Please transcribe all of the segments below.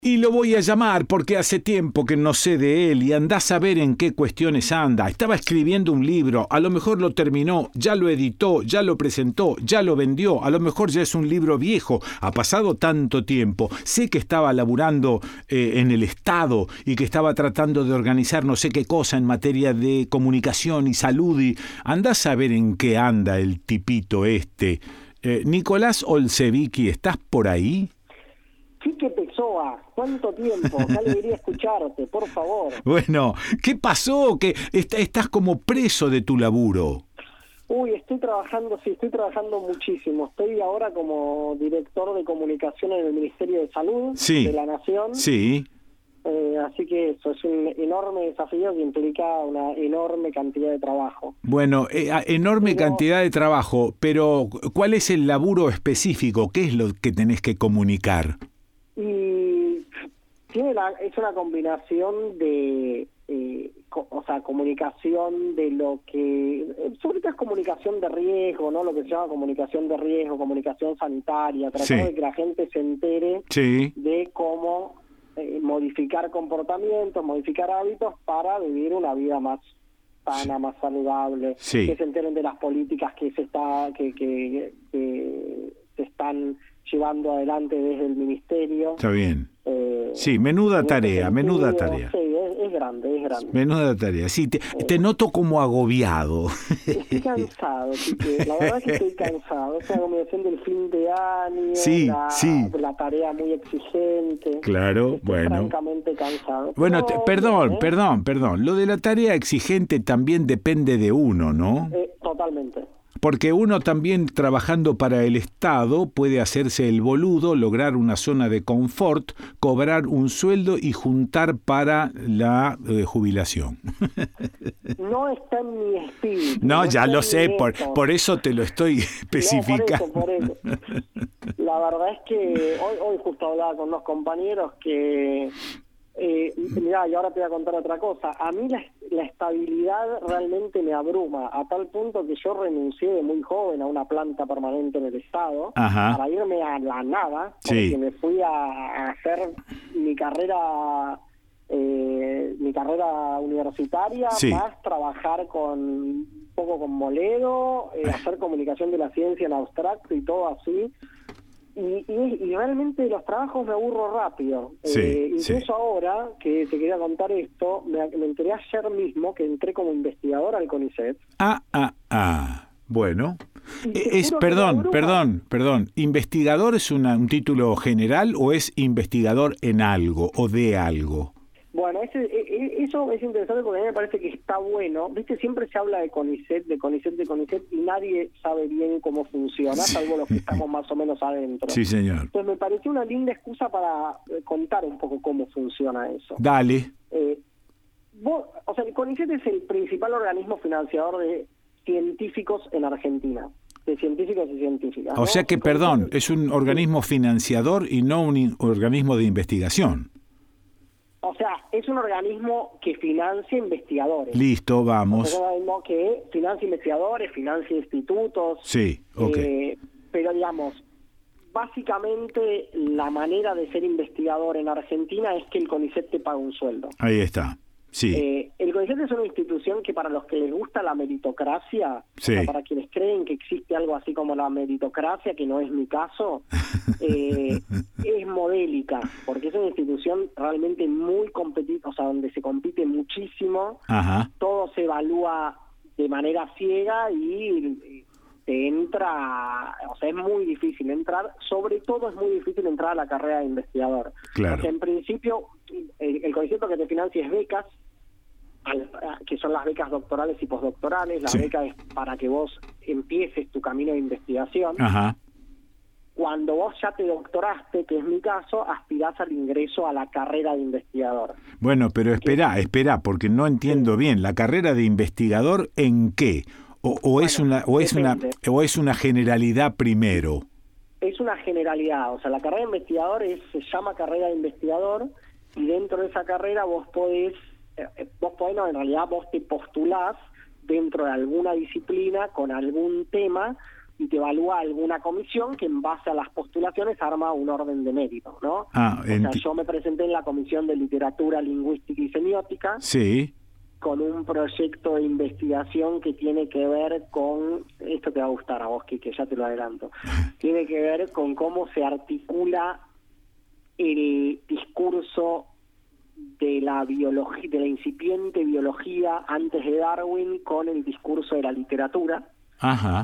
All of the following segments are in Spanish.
Y lo voy a llamar porque hace tiempo que no sé de él y andás a ver en qué cuestiones anda. Estaba escribiendo un libro, a lo mejor lo terminó, ya lo editó, ya lo presentó, ya lo vendió, a lo mejor ya es un libro viejo. Ha pasado tanto tiempo. Sé que estaba laburando en el Estado y que estaba tratando de organizar no sé qué cosa en materia de comunicación y salud. Y andás a ver en qué anda el tipito este. Nicolás Olsevicki, ¿estás por ahí? Quique Pessoa, ¿cuánto tiempo? Ya debería escucharte, por favor. Bueno, ¿qué pasó? Que estás como preso de tu laburo. Uy, estoy trabajando muchísimo. Estoy ahora como director de comunicación en el Ministerio de Salud de la Nación. Sí. Así que eso es un enorme desafío que implica una enorme cantidad de trabajo. Bueno, enorme cantidad de trabajo, pero ¿cuál es el laburo específico? ¿Qué es lo que tenés que comunicar? Y es una combinación de, comunicación de lo que, sobre todo es comunicación de riesgo, ¿no? Lo que se llama comunicación de riesgo, comunicación sanitaria, tratar de que la gente se entere de cómo modificar comportamientos, modificar hábitos para vivir una vida más sana, más saludable, que se enteren de las políticas que se están llevando adelante desde el ministerio. Está bien. Sí, menuda tarea. Sí, es grande. Menuda tarea. Sí, te noto como agobiado. Estoy cansado, Quique. La verdad es que estoy cansado. Esa combinación del fin de año, la tarea muy exigente. Claro, estoy francamente cansado. Bueno, perdón. Lo de la tarea exigente también depende de uno, ¿no? Totalmente. Porque uno también trabajando para el Estado puede hacerse el boludo, lograr una zona de confort, cobrar un sueldo y juntar para la jubilación. No está en mi espíritu. No, ya lo sé, por eso te lo estoy especificando. No, por eso. La verdad es que hoy justo hablaba con unos compañeros que... mirá, y ahora te voy a contar otra cosa. A mí la estabilidad realmente me abruma, a tal punto que yo renuncié de muy joven a una planta permanente en el Estado para irme a la nada, porque me fui a hacer mi carrera universitaria, más trabajar un poco con Moledo, hacer comunicación de la ciencia en abstracto y todo así. Y realmente los trabajos me aburro rápido. Incluso ahora que te quería contar esto, me enteré ayer mismo que entré como investigador al CONICET. Bueno. Perdón. ¿Investigador es un título general o es investigador en algo o de algo? Bueno, eso es interesante porque a mí me parece que está bueno. Viste, siempre se habla de CONICET y nadie sabe bien cómo funciona, salvo los que estamos más o menos adentro. Sí, señor. Entonces me pareció una linda excusa para contar un poco cómo funciona eso. Dale. El CONICET es el principal organismo financiador de científicos en Argentina. De científicos y científicas. O sea que, es un organismo financiador y no un organismo de investigación. O sea, es un organismo que financia investigadores. Listo, vamos. Es un organismo que financia investigadores, financia institutos. Sí, ok. Pero digamos, básicamente la manera de ser investigador en Argentina es que el CONICET te paga un sueldo. Ahí está. Sí. El CONICET es una institución que para los que les gusta la meritocracia, o sea, para quienes creen que existe algo así como la meritocracia, que no es mi caso, es modélica, porque es una institución realmente muy competitiva, o sea, donde se compite muchísimo, todo se evalúa de manera ciega y te entra, o sea, es muy difícil entrar, sobre todo es muy difícil entrar a la carrera de investigador. Claro. Porque en principio el concepto que te financia es becas, que son las becas doctorales y postdoctorales. La beca es para que vos empieces tu camino de investigación. Cuando vos ya te doctoraste, que es mi caso, aspirás al ingreso a la carrera de investigador. Bueno, pero espera, porque no entiendo bien. ¿La carrera de investigador en qué? ¿O es una generalidad primero? Es una generalidad, o sea, la carrera de investigador se llama carrera de investigador, y dentro de esa carrera vos te postulás dentro de alguna disciplina con algún tema y te evalúa alguna comisión que en base a las postulaciones arma un orden de mérito, ¿no? O sea, yo me presenté en la Comisión de Literatura, Lingüística y Semiótica. Sí. Con un proyecto de investigación que tiene que ver con, esto te va a gustar a vos, que ya te lo adelanto, tiene que ver con cómo se articula el discurso de la biología, de la incipiente biología antes de Darwin con el discurso de la literatura. Ajá.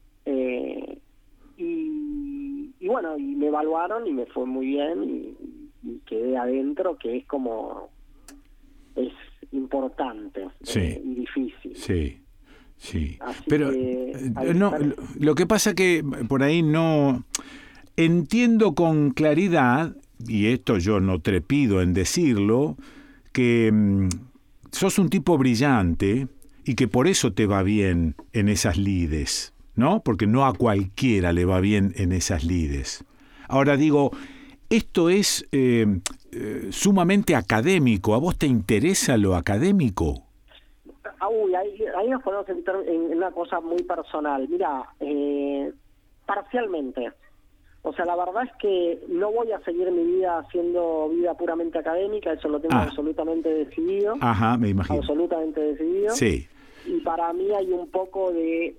Y bueno, y me evaluaron y me fue muy bien y quedé adentro, que es como, es importante, sí, y difícil. Sí, sí. Así pero no, lo que pasa que por ahí no entiendo con claridad, y esto yo no trepido en decirlo, que sos un tipo brillante y que por eso te va bien en esas lides, ¿no? Porque no a cualquiera le va bien en esas lides. Ahora digo, esto es sumamente académico. ¿A vos te interesa lo académico? Uy, ahí nos podemos entrar en una cosa muy personal. Mira, parcialmente. O sea, la verdad es que no voy a seguir mi vida haciendo vida puramente académica, eso lo tengo absolutamente decidido. Ajá, me imagino. Absolutamente decidido. Sí. Y para mí hay un poco de...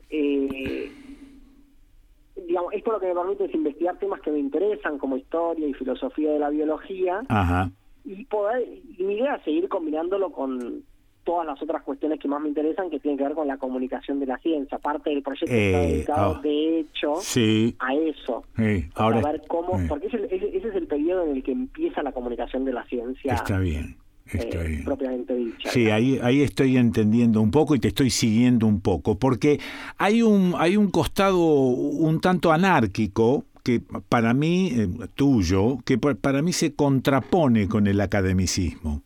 digamos, esto lo que me permite es investigar temas que me interesan, como historia y filosofía de la biología. Ajá. Y mi idea es seguir combinándolo con todas las otras cuestiones que más me interesan, que tienen que ver con la comunicación de la ciencia. Parte del proyecto está dedicado, de hecho, a eso. Ahora, a ver cómo, porque ese es el periodo en el que empieza la comunicación de la ciencia. Está bien. Está bien. Propiamente dicha. Sí, ahí estoy entendiendo un poco y te estoy siguiendo un poco, porque hay un costado un tanto anárquico que para mí, tuyo, que para mí se contrapone con el academicismo.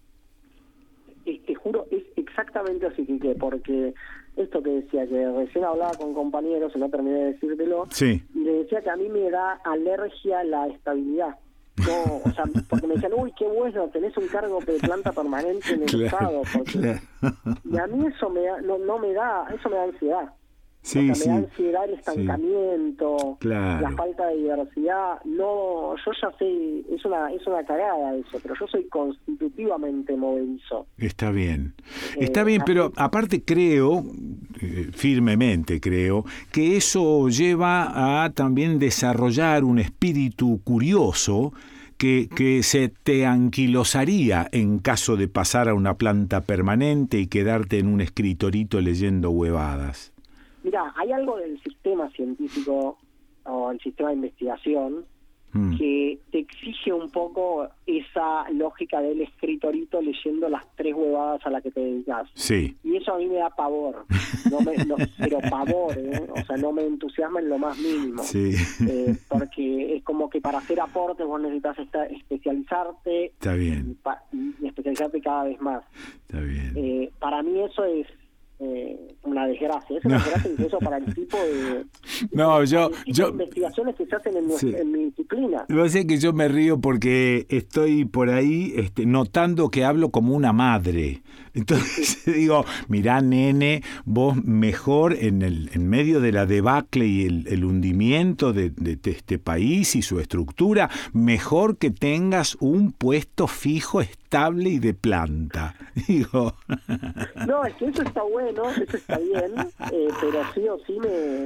Te juro, es exactamente así, Quique, porque esto que decía, que recién hablaba con compañeros, y no terminé de decírtelo, sí, y le decía que a mí me da alergia la estabilidad. No, o sea, porque me decían, uy, qué bueno, tenés un cargo de planta permanente en el Estado. Y a mí eso me da, no me da, eso me da ansiedad. Sí, o sea, me da ansiedad el estancamiento, la falta de diversidad. No, yo ya sé, es una cagada eso, pero yo soy constitutivamente movedizo. Está bien, pero aparte creo, firmemente creo, que eso lleva a también desarrollar un espíritu curioso que se te anquilosaría en caso de pasar a una planta permanente y quedarte en un escritorito leyendo huevadas. Mira, hay algo del sistema científico o el sistema de investigación que te exige un poco esa lógica del escritorito leyendo las 3 huevadas a las que te dedicas. Sí. Y eso a mí me da pavor, pero pavor, o sea, no me entusiasma en lo más mínimo. Sí. Porque es como que para hacer aportes vos necesitas especializarte. Está bien. Y especializarte cada vez más. Está bien. Para mí eso es una desgracia. Es una desgracia incluso para el tipo de investigaciones que se hacen en mi disciplina. Lo sé que yo me río porque estoy por ahí notando que hablo como una madre. Entonces digo, mirá, nene, vos mejor en medio de la debacle y el hundimiento de este país y su estructura, mejor que tengas un puesto fijo, estable y de planta. Digo. No, es que eso está bueno, eso está bien, pero sí o sí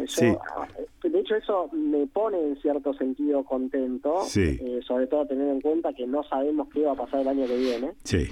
de hecho eso me pone en cierto sentido contento, sobre todo teniendo en cuenta que no sabemos qué va a pasar el año que viene. Sí.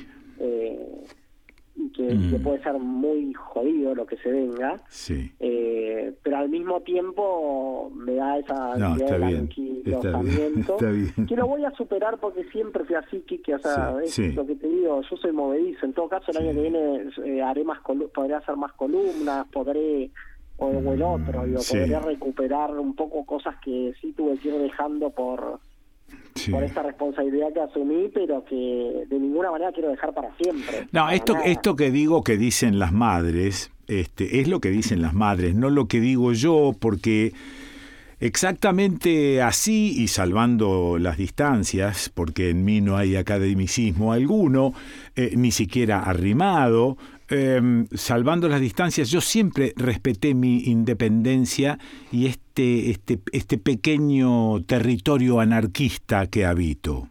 Y que puede ser muy jodido lo que se venga, pero al mismo tiempo me da esa idea de anquilosamiento, que lo voy a superar porque siempre fui así, Quique, o sea, es lo que te digo, yo soy movedizo. En todo caso el año que viene haré podré hacer más columnas, podré o el otro, podré recuperar un poco cosas que sí tuve que ir dejando por esta responsabilidad que asumí, pero que de ninguna manera quiero dejar para siempre. No, esto que digo que dicen las madres, es lo que dicen las madres, no lo que digo yo, porque exactamente así, y salvando las distancias, porque en mí no hay academicismo alguno, ni siquiera arrimado, salvando las distancias, yo siempre respeté mi independencia y este pequeño territorio anarquista que habito.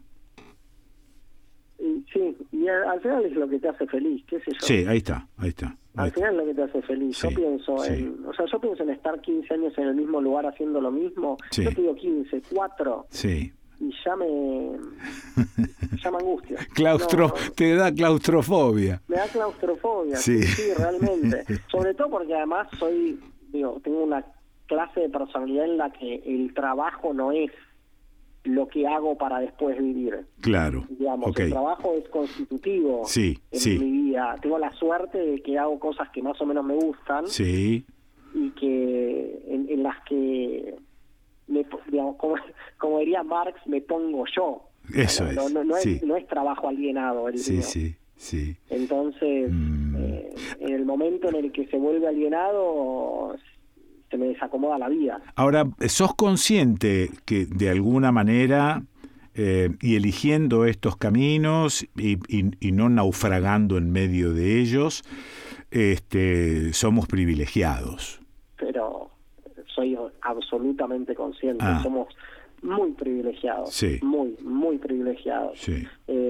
Sí, y al final es lo que te hace feliz, qué sé yo. Sí, ahí está. Al final es lo que te hace feliz. Sí, yo pienso yo pienso en estar 15 años en el mismo lugar haciendo lo mismo. Sí. Yo te digo 15, 4. Sí. Y ya me angustia. Te da claustrofobia. Me da claustrofobia, sí, realmente. Sobre todo porque además tengo una clase de personalidad en la que el trabajo no es lo que hago para después vivir. Claro. Digamos, okay. El trabajo es constitutivo en mi vida. Tengo la suerte de que hago cosas que más o menos me gustan. Sí. Y que en las que digamos, como diría Marx, me pongo yo. Eso no es trabajo alienado el mío. Sí. Entonces, en el momento en el que se vuelve alienado, se me desacomoda la vida. Ahora, ¿sos consciente que de alguna manera, y eligiendo estos caminos y no naufragando en medio de ellos, somos privilegiados? Pero soy absolutamente consciente, somos muy privilegiados, muy, muy privilegiados. Sí.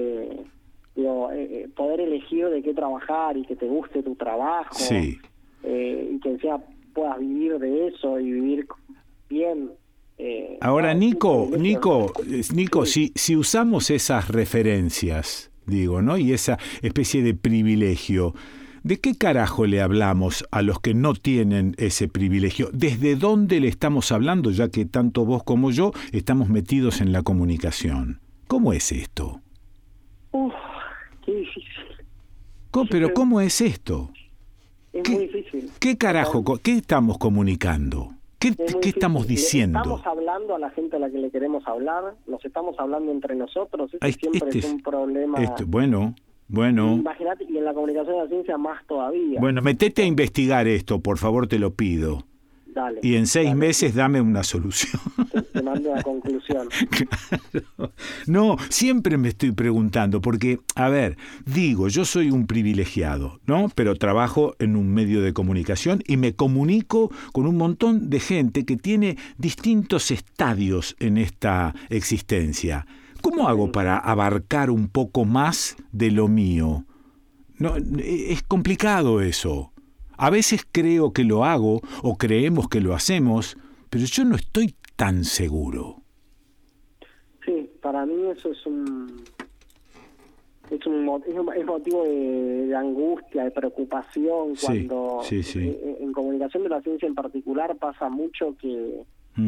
Poder elegir de qué trabajar y que te guste tu trabajo, y que encima puedas vivir de eso y vivir bien. Ahora, Nico, si usamos esas referencias, ¿no? Y esa especie de privilegio, ¿de qué carajo le hablamos a los que no tienen ese privilegio? ¿Desde dónde le estamos hablando, ya que tanto vos como yo estamos metidos en la comunicación? ¿Cómo es esto? Qué difícil. Pero ¿cómo es esto? Es muy difícil. ¿Qué carajo? ¿Qué estamos comunicando? ¿Qué estamos diciendo? ¿Estamos hablando a la gente a la que le queremos hablar? ¿Nos estamos hablando entre nosotros? Siempre es un problema. Bueno. Imagínate, y en la comunicación de la ciencia más todavía. Bueno, metete a investigar esto, por favor, te lo pido. Dale. Y en 6 meses dame una solución. Te mando una conclusión. Claro. No, siempre me estoy preguntando, porque, yo soy un privilegiado, ¿no? Pero trabajo en un medio de comunicación y me comunico con un montón de gente que tiene distintos estadios en esta existencia. ¿Cómo hago para abarcar un poco más de lo mío? No, es complicado eso. A veces creo que lo hago o creemos que lo hacemos, pero yo no estoy tan seguro. Sí, para mí eso es motivo de angustia, de preocupación, cuando en comunicación de la ciencia en particular pasa mucho que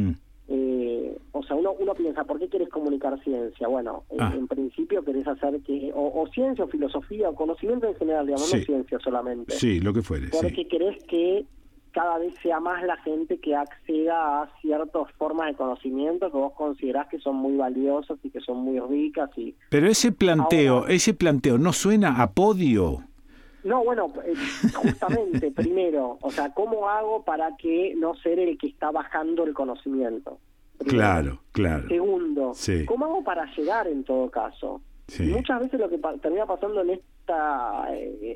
uno piensa, ¿por qué querés comunicar ciencia? Bueno, en principio querés hacer que o ciencia o filosofía o conocimiento en general, digamos, no ciencia solamente. Sí, lo que fuere. Porque querés que cada vez sea más la gente que acceda a ciertas formas de conocimiento que vos considerás que son muy valiosas y que son muy ricas. Pero ese planteo ¿no suena a podio? No, bueno, justamente, primero, ¿cómo hago para que no ser el que está bajando el conocimiento? Primero. Claro. Segundo, ¿cómo hago para llegar en todo caso? Y muchas veces lo que termina pasando en esta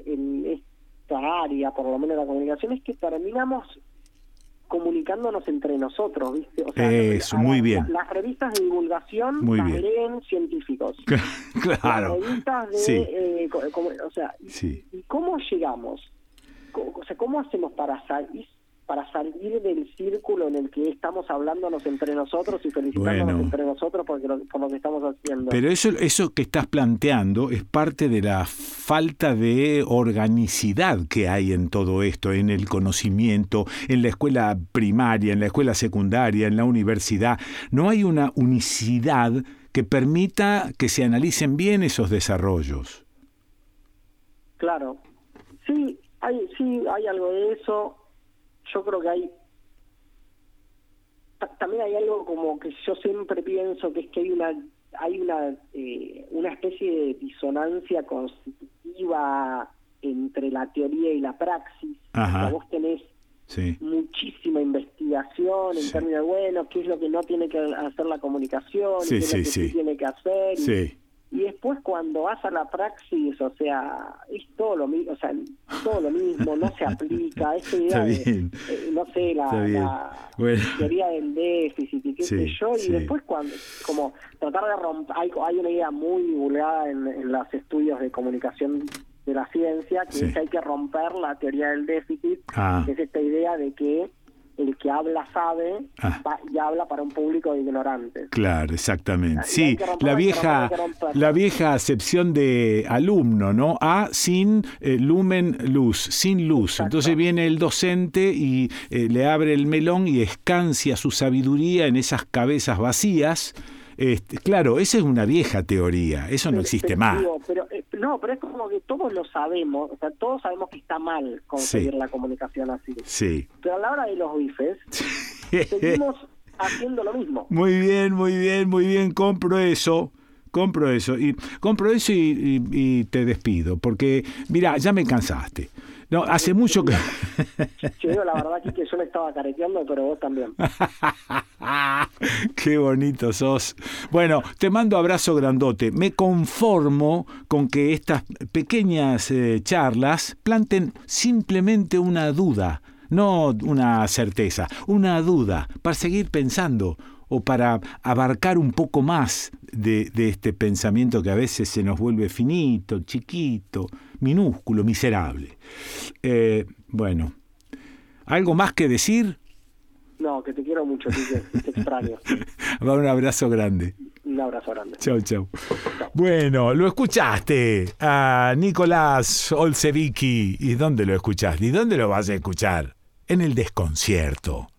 área, por lo menos la comunicación, es que terminamos comunicándonos entre nosotros, ¿viste? Eso, muy bien. Las revistas de divulgación leen científicos. Claro. Las revistas de... ¿y cómo llegamos? ¿Cómo hacemos para salir del círculo en el que estamos hablándonos entre nosotros y felicitándonos entre nosotros por lo que estamos haciendo? Pero eso que estás planteando es parte de la falta de organicidad que hay en todo esto, en el conocimiento, en la escuela primaria, en la escuela secundaria, en la universidad. No hay una unicidad que permita que se analicen bien esos desarrollos. Claro. Sí, hay algo de eso. Yo creo que también hay algo como que yo siempre pienso, que es que hay una especie de disonancia constitutiva entre la teoría y la praxis. Vos tenés muchísima investigación en términos de, qué es lo que no tiene que hacer la comunicación, qué es lo que sí tiene que hacer. Y después cuando vas a la praxis, o sea, es todo lo mismo, no se aplica, esa idea de, no sé, la teoría del déficit y qué sé yo, y después cuando, como tratar de romper, hay una idea muy divulgada en los estudios de comunicación de la ciencia, que es que hay que romper la teoría del déficit, que es esta idea de que el que habla sabe y habla para un público de ignorantes. Claro, exactamente. Sí, la vieja acepción de alumno, ¿no? A sin lumen luz, sin luz. Exacto. Entonces viene el docente y le abre el melón y escancia su sabiduría en esas cabezas vacías. Claro, esa es una vieja teoría, eso no existe más. Pero es como que todos lo sabemos, o sea, todos sabemos que está mal conseguir la comunicación así. Sí. Pero a la hora de los bifes, seguimos haciendo lo mismo. Muy bien, compro eso y te despido, porque, mira, ya me cansaste. No, hace mucho que... Yo la verdad que yo le estaba careteando, pero vos también. Qué bonito sos. Bueno, te mando abrazo grandote. Me conformo con que estas pequeñas charlas planten simplemente una duda, no una certeza, una duda, para seguir pensando o para abarcar un poco más de este pensamiento que a veces se nos vuelve finito, chiquito, minúsculo, miserable. Bueno, ¿algo más que decir? No, que te quiero mucho, te extraño. Va, un abrazo grande. Un abrazo grande. Chau. Bueno, lo escuchaste a Nicolás Olsevicki. ¿Y dónde lo escuchaste? ¿Y dónde lo vas a escuchar? En el desconcierto.